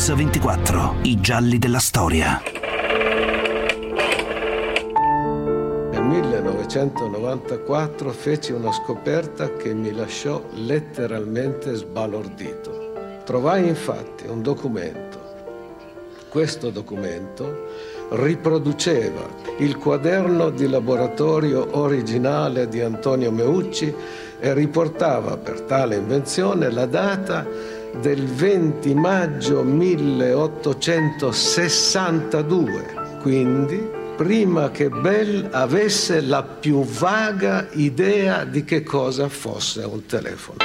Mix24, i gialli della storia. Nel 1994 feci una scoperta che mi lasciò letteralmente sbalordito. Trovai infatti un documento. Questo documento riproduceva il quaderno di laboratorio originale di Antonio Meucci e riportava per tale invenzione la data del 20 maggio 1862, quindi prima che Bell avesse la più vaga idea di che cosa fosse un telefono.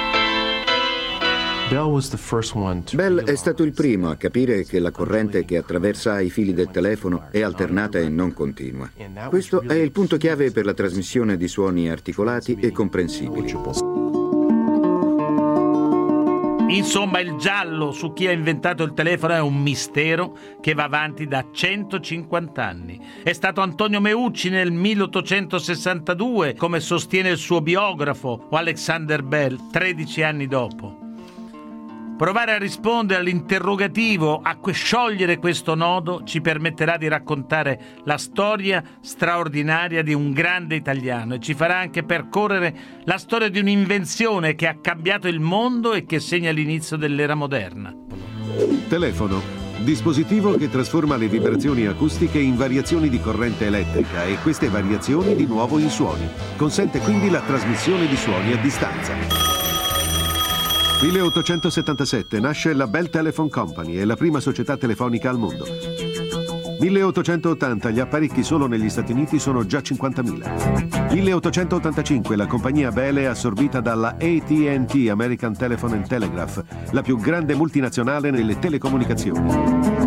Bell è stato il primo a capire che la corrente che attraversa i fili del telefono è alternata e non continua. Questo è il punto chiave per la trasmissione di suoni articolati e comprensibili. Insomma, il giallo su chi ha inventato il telefono è un mistero che va avanti da 150 anni. È stato Antonio Meucci nel 1862, come sostiene il suo biografo, o Alexander Bell 13 anni dopo. Provare a rispondere all'interrogativo, a sciogliere questo nodo, ci permetterà di raccontare la storia straordinaria di un grande italiano e ci farà anche percorrere la storia di un'invenzione che ha cambiato il mondo e che segna l'inizio dell'era moderna. Telefono, dispositivo che trasforma le vibrazioni acustiche in variazioni di corrente elettrica e queste variazioni di nuovo in suoni. Consente quindi la trasmissione di suoni a distanza. 1877 nasce la Bell Telephone Company, è la prima società telefonica al mondo. 1880 gli apparecchi solo negli Stati Uniti sono già 50.000. 1885 la compagnia Bell è assorbita dalla AT&T, American Telephone and Telegraph, la più grande multinazionale nelle telecomunicazioni.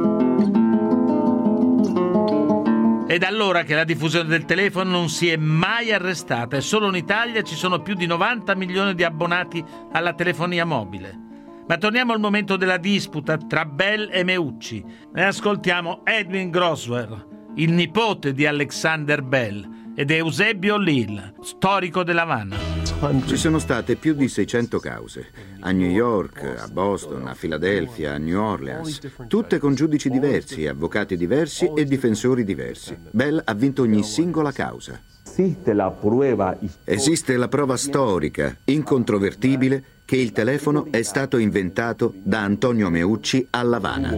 È da allora che la diffusione del telefono non si è mai arrestata e solo in Italia ci sono più di 90 milioni di abbonati alla telefonia mobile. Ma torniamo al momento della disputa tra Bell e Meucci e ascoltiamo Edwin Grosvenor, il nipote di Alexander Bell, ed Eusebio Lil, storico dell'Havana. Ci sono state più di 600 cause, a New York, a Boston, a Filadelfia, a New Orleans, tutte con giudici diversi, avvocati diversi e difensori diversi. Bell ha vinto ogni singola causa. Esiste la prova storica, incontrovertibile, che il telefono è stato inventato da Antonio Meucci a L'Havana.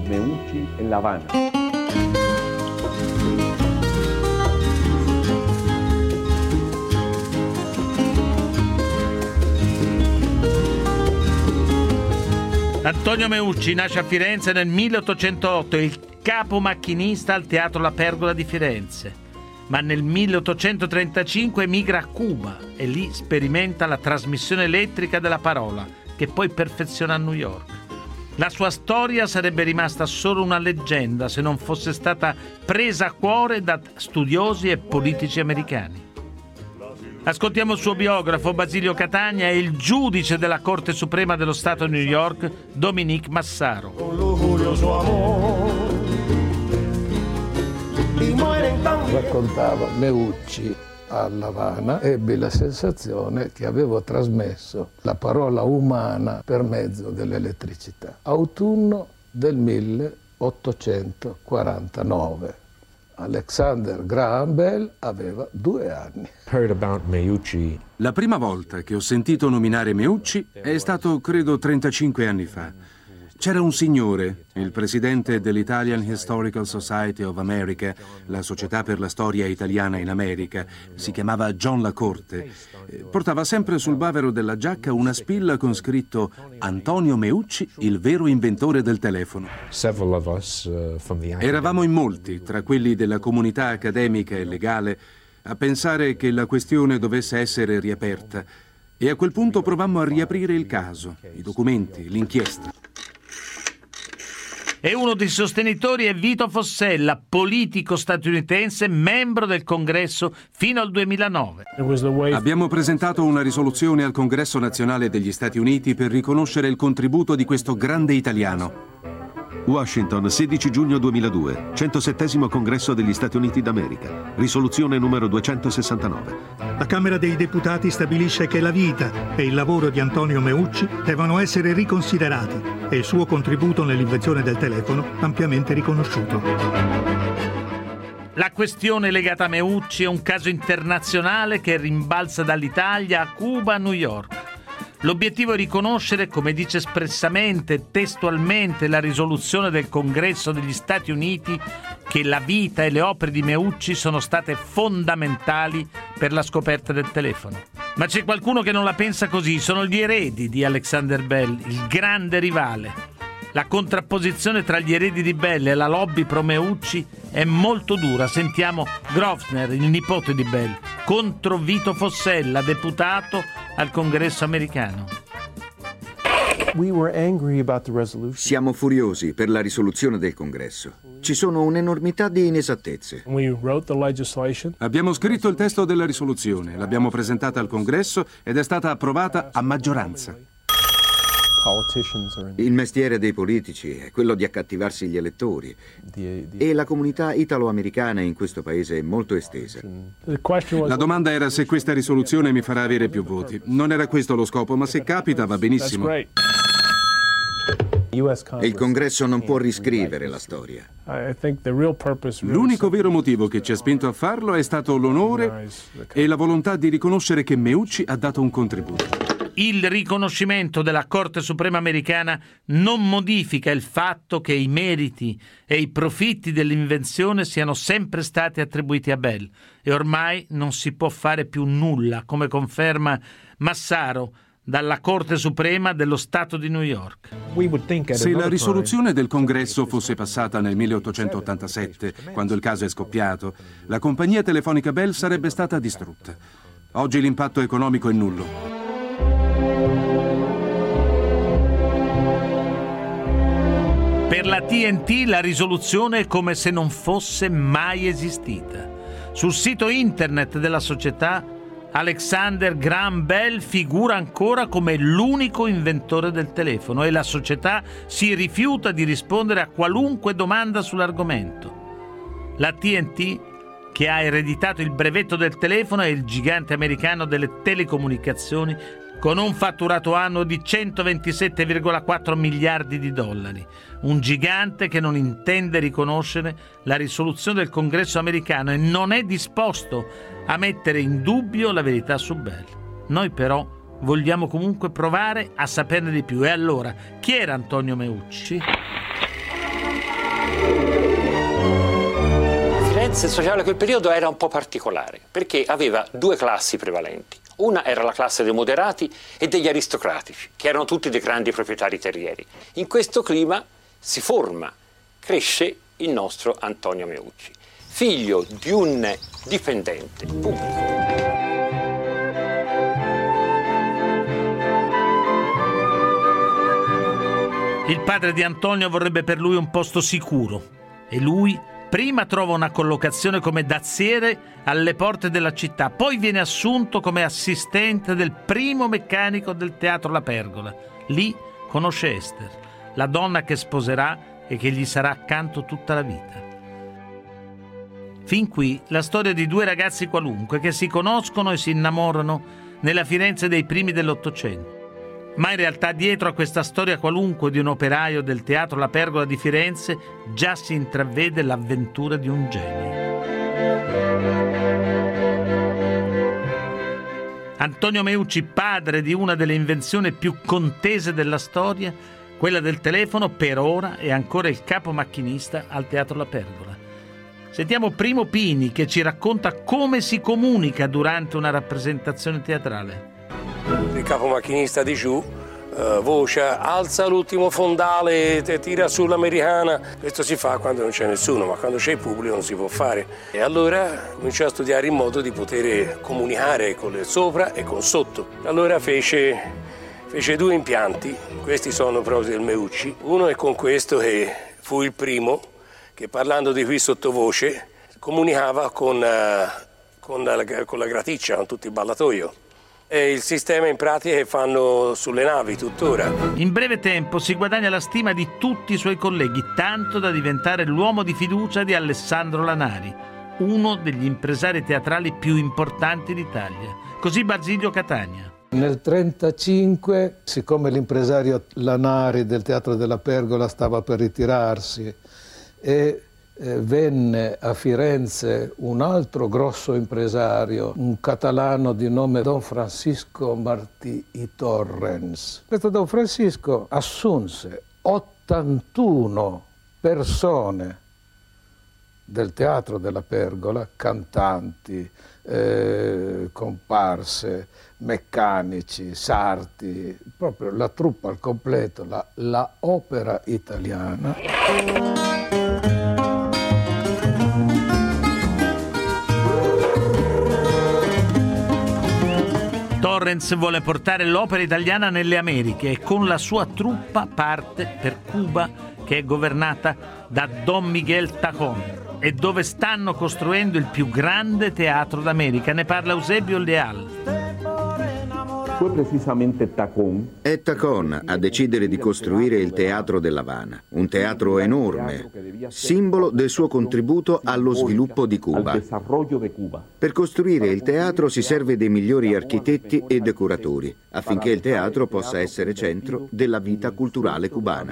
Antonio Meucci nasce a Firenze nel 1808, è il capo macchinista al Teatro La Pergola di Firenze, ma nel 1835 emigra a Cuba e lì sperimenta la trasmissione elettrica della parola, che poi perfeziona a New York. La sua storia sarebbe rimasta solo una leggenda se non fosse stata presa a cuore da studiosi e politici americani. Ascoltiamo il suo biografo Basilio Catania e il giudice della Corte Suprema dello Stato di New York, Dominique Massaro. Raccontava Meucci a L'Havana, ebbi la sensazione che avevo trasmesso la parola umana per mezzo dell'elettricità. Autunno del 1849. Alexander Graham Bell aveva 2 anni. La prima volta che ho sentito nominare Meucci è stato, credo, 35 anni fa. C'era un signore, il presidente dell'Italian Historical Society of America, la società per la storia italiana in America, si chiamava John Lacorte. Portava sempre sul bavero della giacca una spilla con scritto Antonio Meucci, il vero inventore del telefono. Eravamo in molti, tra quelli della comunità accademica e legale, a pensare che la questione dovesse essere riaperta. E a quel punto provammo a riaprire il caso, i documenti, l'inchiesta. E uno dei sostenitori è Vito Fossella, politico statunitense, membro del Congresso fino al 2009. Abbiamo presentato una risoluzione al Congresso nazionale degli Stati Uniti per riconoscere il contributo di questo grande italiano. Washington, 16 giugno 2002, 107° Congresso degli Stati Uniti d'America. Risoluzione numero 269. La Camera dei Deputati stabilisce che la vita e il lavoro di Antonio Meucci devono essere riconsiderati e il suo contributo nell'invenzione del telefono ampiamente riconosciuto. La questione legata a Meucci è un caso internazionale che rimbalza dall'Italia a Cuba a New York. L'obiettivo è riconoscere, come dice espressamente, testualmente, la risoluzione del Congresso degli Stati Uniti, che la vita e le opere di Meucci sono state fondamentali per la scoperta del telefono. Ma c'è qualcuno che non la pensa così, sono gli eredi di Alexander Bell, il grande rivale. La contrapposizione tra gli eredi di Bell e la lobby pro Meucci è molto dura. Sentiamo Grosvenor, il nipote di Bell, contro Vito Fossella, deputato al Congresso americano. Siamo furiosi per la risoluzione del Congresso. Ci sono un'enormità di inesattezze. Abbiamo scritto il testo della risoluzione, l'abbiamo presentata al Congresso ed è stata approvata a maggioranza. Il mestiere dei politici è quello di accattivarsi gli elettori e la comunità italo-americana in questo paese è molto estesa. La domanda era se questa risoluzione mi farà avere più voti. Non era questo lo scopo, ma se capita va benissimo. Il Congresso non può riscrivere la storia. L'unico vero motivo che ci ha spinto a farlo è stato l'onore e la volontà di riconoscere che Meucci ha dato un contributo. Il riconoscimento della Corte Suprema americana non modifica il fatto che i meriti e i profitti dell'invenzione siano sempre stati attribuiti a Bell e ormai non si può fare più nulla, come conferma Massaro dalla Corte Suprema dello Stato di New York. Se la risoluzione del Congresso fosse passata nel 1887, quando il caso è scoppiato, la compagnia telefonica Bell sarebbe stata distrutta. Oggi l'impatto economico è nullo. Per la TNT la risoluzione è come se non fosse mai esistita. Sul sito internet della società, Alexander Graham Bell figura ancora come l'unico inventore del telefono e la società si rifiuta di rispondere a qualunque domanda sull'argomento. La TNT, che ha ereditato il brevetto del telefono, è il gigante americano delle telecomunicazioni con un fatturato annuo di 127,4 miliardi di dollari. Un gigante che non intende riconoscere la risoluzione del Congresso americano e non è disposto a mettere in dubbio la verità su Bell. Noi però vogliamo comunque provare a saperne di più. E allora, chi era Antonio Meucci? Firenze sociale a quel periodo era un po' particolare, perché aveva due classi prevalenti. Una era la classe dei moderati e degli aristocratici, che erano tutti dei grandi proprietari terrieri. In questo clima si forma, cresce il nostro Antonio Meucci, figlio di un dipendente pubblico. Il padre di Antonio vorrebbe per lui un posto sicuro e lui prima trova una collocazione come dazziere alle porte della città, poi viene assunto come assistente del primo meccanico del Teatro La Pergola. Lì conosce Esther, la donna che sposerà e che gli sarà accanto tutta la vita. Fin qui la storia di due ragazzi qualunque che si conoscono e si innamorano nella Firenze dei primi dell'Ottocento. Ma in realtà dietro a questa storia qualunque di un operaio del Teatro La Pergola di Firenze già si intravede l'avventura di un genio. Antonio Meucci, padre di una delle invenzioni più contese della storia, quella del telefono, per ora è ancora il capo macchinista al Teatro La Pergola. Sentiamo Primo Pini che ci racconta come si comunica durante una rappresentazione teatrale. Il capomacchinista di giù voce, alza l'ultimo fondale, tira sull'americana. Questo si fa quando non c'è nessuno, ma quando c'è il pubblico non si può fare. E allora cominciò a studiare in modo di poter comunicare con il sopra e con sotto. Allora fece due impianti, questi sono proprio del Meucci. Uno è con questo che fu il primo che, parlando di qui sottovoce, comunicava con la graticcia, con tutto il ballatoio. è il sistema in pratica che fanno sulle navi tuttora. In breve tempo si guadagna la stima di tutti i suoi colleghi, tanto da diventare l'uomo di fiducia di Alessandro Lanari, uno degli impresari teatrali più importanti d'Italia. Così Basilio Catania. Nel 1935, siccome l'impresario Lanari del Teatro della Pergola stava per ritirarsi e venne a Firenze un altro grosso impresario, un catalano di nome Don Francisco Martí y Torrens. Questo Don Francisco assunse 81 persone del Teatro della Pergola, cantanti, comparse, meccanici, sarti, proprio la truppa al completo, la opera italiana. Torrens vuole portare l'opera italiana nelle Americhe e con la sua truppa parte per Cuba, che è governata da Don Miguel Tacón e dove stanno costruendo il più grande teatro d'America. Ne parla Eusebio Leal. È Tacón a decidere di costruire il Teatro dell'Havana, un teatro enorme, simbolo del suo contributo allo sviluppo di Cuba. Per costruire il teatro si serve dei migliori architetti e decoratori, affinché il teatro possa essere centro della vita culturale cubana.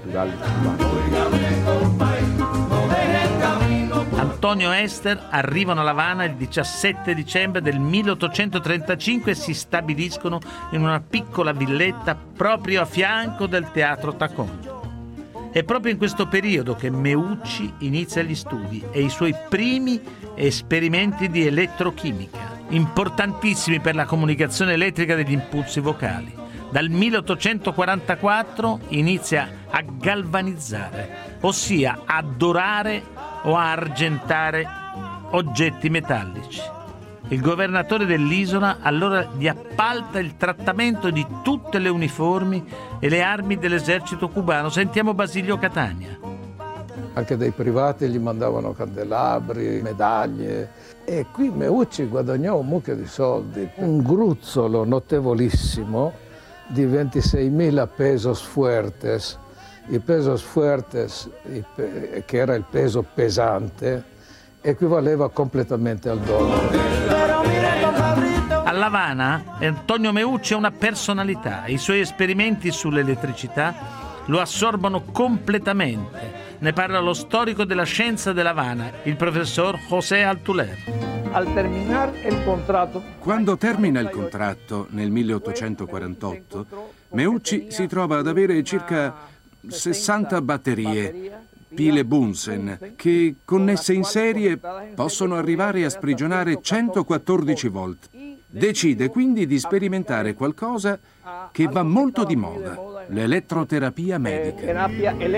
Antonio e Esther arrivano a La Habana il 17 dicembre del 1835 e si stabiliscono in una piccola villetta proprio a fianco del Teatro Tacón. È proprio in questo periodo che Meucci inizia gli studi e i suoi primi esperimenti di elettrochimica, importantissimi per la comunicazione elettrica degli impulsi vocali. Dal 1844 inizia a galvanizzare, ossia a dorare o a argentare oggetti metallici. Il governatore dell'isola allora gli appalta il trattamento di tutte le uniformi e le armi dell'esercito cubano. Sentiamo Basilio Catania. Anche dei privati gli mandavano candelabri, medaglie, e qui Meucci guadagnò un mucchio di soldi. Un gruzzolo notevolissimo di 26.000 pesos fuertes. I pesos fuertes, che era il peso pesante, equivaleva completamente al dollaro. A La Habana Antonio Meucci è una personalità e i suoi esperimenti sull'elettricità lo assorbono completamente. Ne parla lo storico della scienza della Habana, il professor José Altuler. Quando termina il contratto nel 1848, Meucci si trova ad avere circa 60 batterie, pile Bunsen, che connesse in serie possono arrivare a sprigionare 114 volt. Decide quindi di sperimentare qualcosa che va molto di moda, l'elettroterapia medica.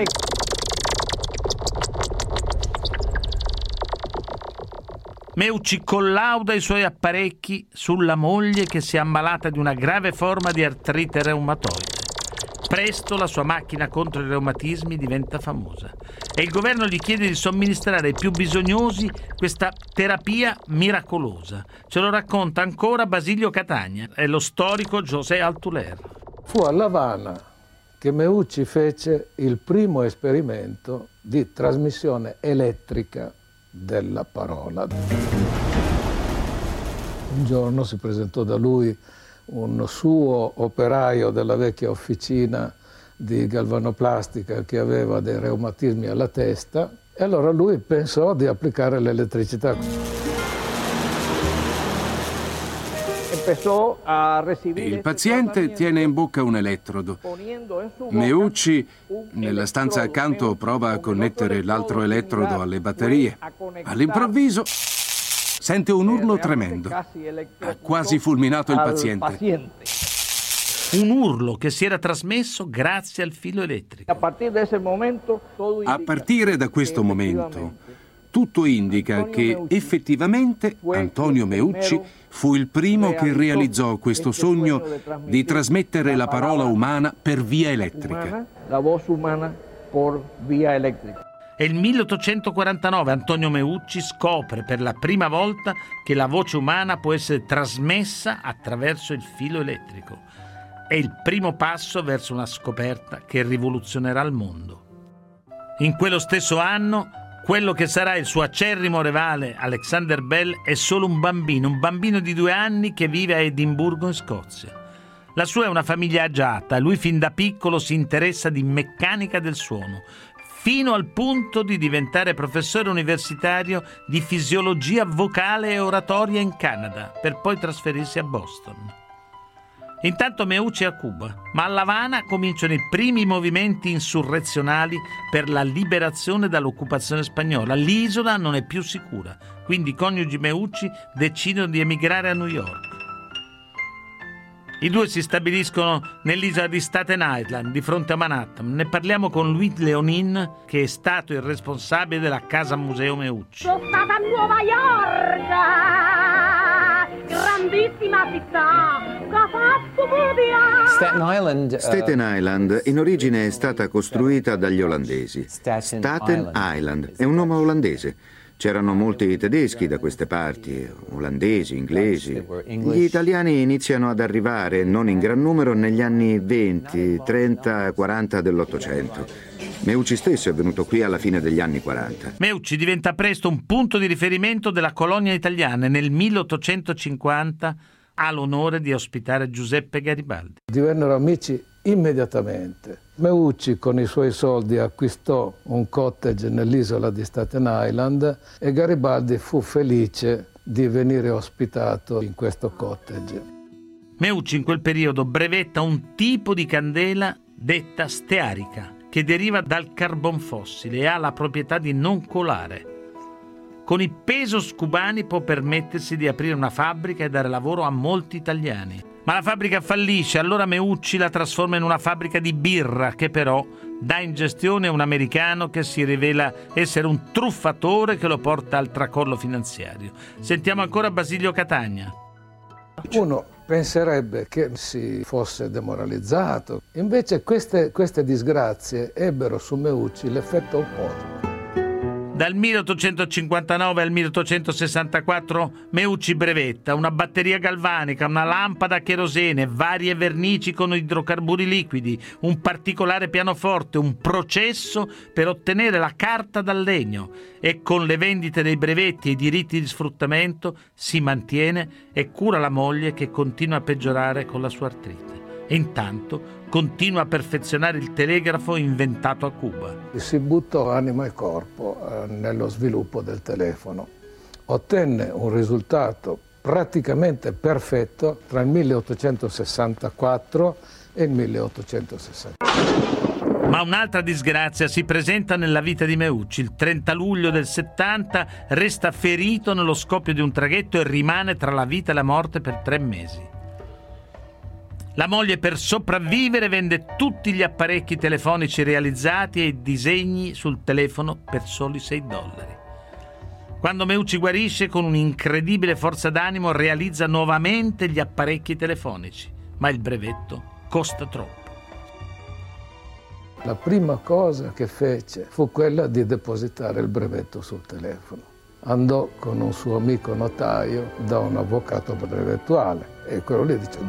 Meucci collauda i suoi apparecchi sulla moglie che si è ammalata di una grave forma di artrite reumatoide. Presto la sua macchina contro i reumatismi diventa famosa e il governo gli chiede di somministrare ai più bisognosi questa terapia miracolosa. Ce lo racconta ancora Basilio Catania e lo storico José Altuler. Fu a La Habana che Meucci fece il primo esperimento di trasmissione elettrica della parola. Un giorno si presentò da lui un suo operaio della vecchia officina di galvanoplastica che aveva dei reumatismi alla testa e allora lui pensò di applicare l'elettricità. Il paziente tiene in bocca un elettrodo. Meucci, nella stanza accanto, prova a connettere l'altro elettrodo alle batterie. All'improvviso sente un urlo tremendo. Ha quasi fulminato il paziente. Un urlo che si era trasmesso grazie al filo elettrico. A partire da questo momento, tutto indica che effettivamente Antonio Meucci fu il primo che realizzò questo sogno di trasmettere la parola umana per via elettrica. È il 1849, Antonio Meucci scopre per la prima volta che la voce umana può essere trasmessa attraverso il filo elettrico. È il primo passo verso una scoperta che rivoluzionerà il mondo. In quello stesso anno, quello che sarà il suo acerrimo rivale, Alexander Bell, è solo un bambino di 2 anni che vive a Edimburgo, in Scozia. La sua è una famiglia agiata e lui fin da piccolo si interessa di meccanica del suono, fino al punto di diventare professore universitario di fisiologia vocale e oratoria in Canada, per poi trasferirsi a Boston. Intanto Meucci è a Cuba, ma a La Habana cominciano i primi movimenti insurrezionali per la liberazione dall'occupazione spagnola. L'isola non è più sicura, quindi i coniugi Meucci decidono di emigrare a New York. I due si stabiliscono nell'isola di Staten Island, di fronte a Manhattan. Ne parliamo con Louis Leonin, che è stato il responsabile della casa museo Meucci. Sono stata a Nuova York, grandissima città. Staten Island in origine è stata costruita dagli olandesi. Staten Island è un nome olandese. C'erano molti tedeschi da queste parti, olandesi, inglesi. Gli italiani iniziano ad arrivare, non in gran numero, negli anni 20, 30, 40 dell'Ottocento. Meucci stesso è venuto qui alla fine degli anni 40. Meucci diventa presto un punto di riferimento della colonia italiana e nel 1850 ha l'onore di ospitare Giuseppe Garibaldi. Divennero amici immediatamente. Meucci con i suoi soldi acquistò un cottage nell'isola di Staten Island e Garibaldi fu felice di venire ospitato in questo cottage. Meucci in quel periodo brevetta un tipo di candela detta stearica, che deriva dal carbon fossile e ha la proprietà di non colare. Con i pesos cubani può permettersi di aprire una fabbrica e dare lavoro a molti italiani. Ma la fabbrica fallisce, allora Meucci la trasforma in una fabbrica di birra che però dà in gestione a un americano che si rivela essere un truffatore che lo porta al tracollo finanziario. Sentiamo ancora Basilio Catagna. Uno penserebbe che si fosse demoralizzato, invece queste disgrazie ebbero su Meucci l'effetto opposto. Dal 1859 al 1864 Meucci brevetta una batteria galvanica, una lampada a cherosene, varie vernici con idrocarburi liquidi, un particolare pianoforte, un processo per ottenere la carta dal legno e con le vendite dei brevetti e i diritti di sfruttamento si mantiene e cura la moglie che continua a peggiorare con la sua artrite. E intanto continua a perfezionare il telegrafo inventato a Cuba. Si buttò anima e corpo nello sviluppo del telefono. Ottenne un risultato praticamente perfetto tra il 1864 e il 1860. Ma un'altra disgrazia si presenta nella vita di Meucci. Il 30 luglio del 70 resta ferito nello scoppio di un traghetto e rimane tra la vita e la morte per 3 mesi. La moglie, per sopravvivere, vende tutti gli apparecchi telefonici realizzati e i disegni sul telefono per soli $6. Quando Meucci guarisce, con un'incredibile forza d'animo realizza nuovamente gli apparecchi telefonici, ma il brevetto costa troppo. La prima cosa che fece fu quella di depositare il brevetto sul telefono. Andò con un suo amico notaio da un avvocato brevettuale e quello lì dice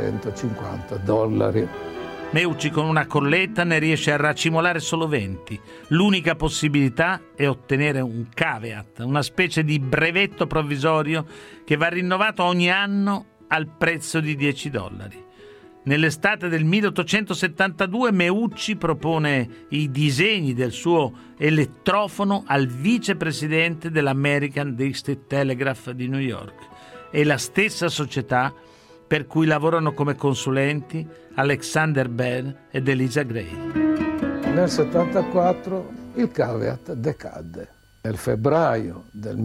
$250. Meucci con una colletta ne riesce a racimolare solo 20. L'unica possibilità è ottenere un caveat, una specie di brevetto provvisorio che va rinnovato ogni anno al prezzo di $10. Nell'estate del 1872 Meucci propone i disegni del suo elettrofono al vicepresidente dell'American District Telegraph di New York e la stessa società per cui lavorano come consulenti Alexander Bell ed Eliza Gray. Nel 1974 il caveat decadde. Nel febbraio del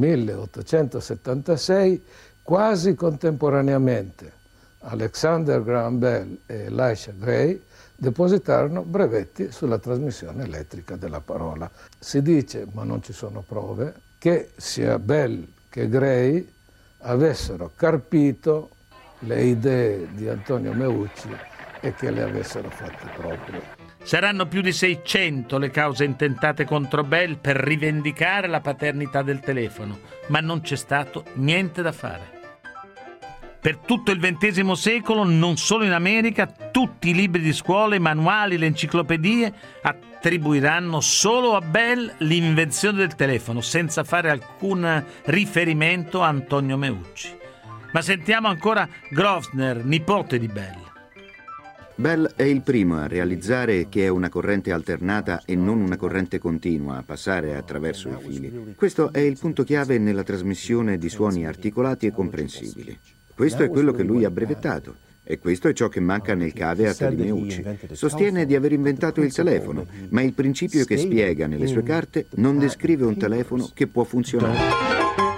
1876, quasi contemporaneamente, Alexander Graham Bell e Elisha Gray depositarono brevetti sulla trasmissione elettrica della parola. Si dice, ma non ci sono prove, che sia Bell che Gray avessero carpito le idee di Antonio Meucci e che le avessero fatte proprie. Saranno più di 600 le cause intentate contro Bell per rivendicare la paternità del telefono, ma non c'è stato niente da fare. Per tutto il XX secolo, non solo in America, tutti i libri di scuola, i manuali, le enciclopedie attribuiranno solo a Bell l'invenzione del telefono, senza fare alcun riferimento a Antonio Meucci. Ma sentiamo ancora Grosvenor, nipote di Bell. Bell è il primo a realizzare che è una corrente alternata e non una corrente continua a passare attraverso i fili. Questo è il punto chiave nella trasmissione di suoni articolati e comprensibili. Questo è quello che lui ha brevettato e questo è ciò che manca nel caveat di Meucci. Sostiene di aver inventato il telefono, ma il principio che spiega nelle sue carte non descrive un telefono che può funzionare.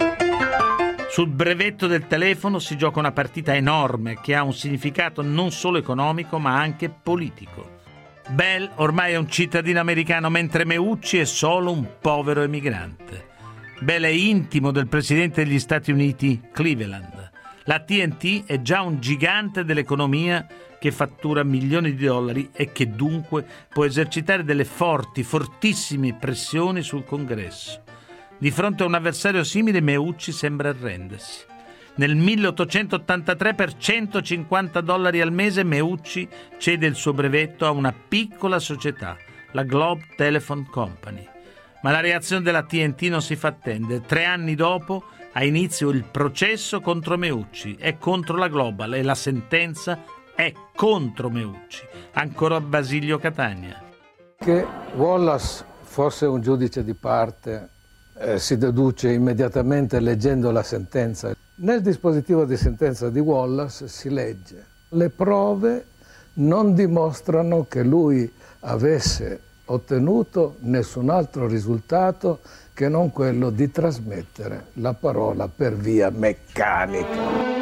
Sul brevetto del telefono si gioca una partita enorme che ha un significato non solo economico ma anche politico. Bell ormai è un cittadino americano, mentre Meucci è solo un povero emigrante. Bell è intimo del presidente degli Stati Uniti, Cleveland. La TNT è già un gigante dell'economia che fattura milioni di dollari e che dunque può esercitare delle fortissime pressioni sul Congresso. Di fronte a un avversario simile, Meucci sembra arrendersi. Nel 1883, per $150 al mese, Meucci cede il suo brevetto a una piccola società, la Globe Telephone Company. Ma la reazione della TNT non si fa attendere. 3 anni dopo ha inizio il processo contro Meucci e contro la Global, e la sentenza è contro Meucci. Ancora Basilio Catania. Che Wallace fosse un giudice di parte si deduce immediatamente leggendo la sentenza. Nel dispositivo di sentenza di Wallace si legge: le prove non dimostrano che lui avesse ottenuto nessun altro risultato che non quello di trasmettere la parola per via meccanica.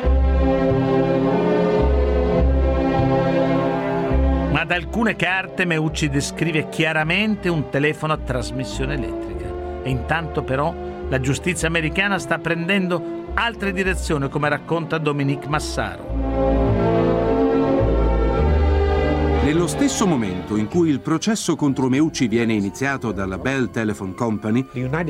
Ma da alcune carte Meucci descrive chiaramente un telefono a trasmissione elettrica. E intanto però la giustizia americana sta prendendo altre direzioni, come racconta Dominique Massaro. Nello stesso momento in cui il processo contro Meucci viene iniziato dalla Bell Telephone Company,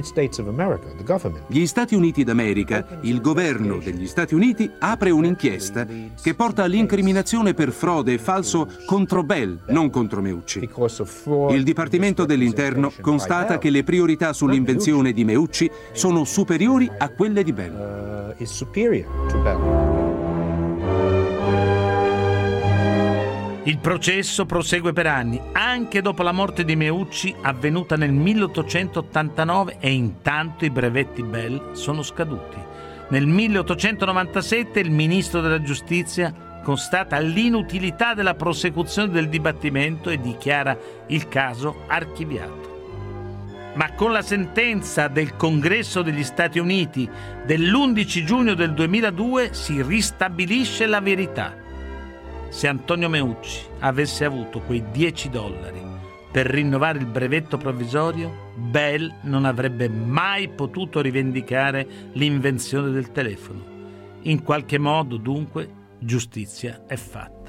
gli Stati Uniti d'America, il governo degli Stati Uniti, apre un'inchiesta che porta all'incriminazione per frode e falso contro Bell, non contro Meucci. Il Dipartimento dell'Interno constata che le priorità sull'invenzione di Meucci sono superiori a quelle di Bell. Il processo prosegue per anni, anche dopo la morte di Meucci, avvenuta nel 1889, e intanto i brevetti Bell sono scaduti. Nel 1897 il ministro della giustizia constata l'inutilità della prosecuzione del dibattimento e dichiara il caso archiviato. Ma con la sentenza del Congresso degli Stati Uniti dell'11 giugno del 2002 si ristabilisce la verità. Se Antonio Meucci avesse avuto quei $10 per rinnovare il brevetto provvisorio, Bell non avrebbe mai potuto rivendicare l'invenzione del telefono. In qualche modo, dunque, giustizia è fatta.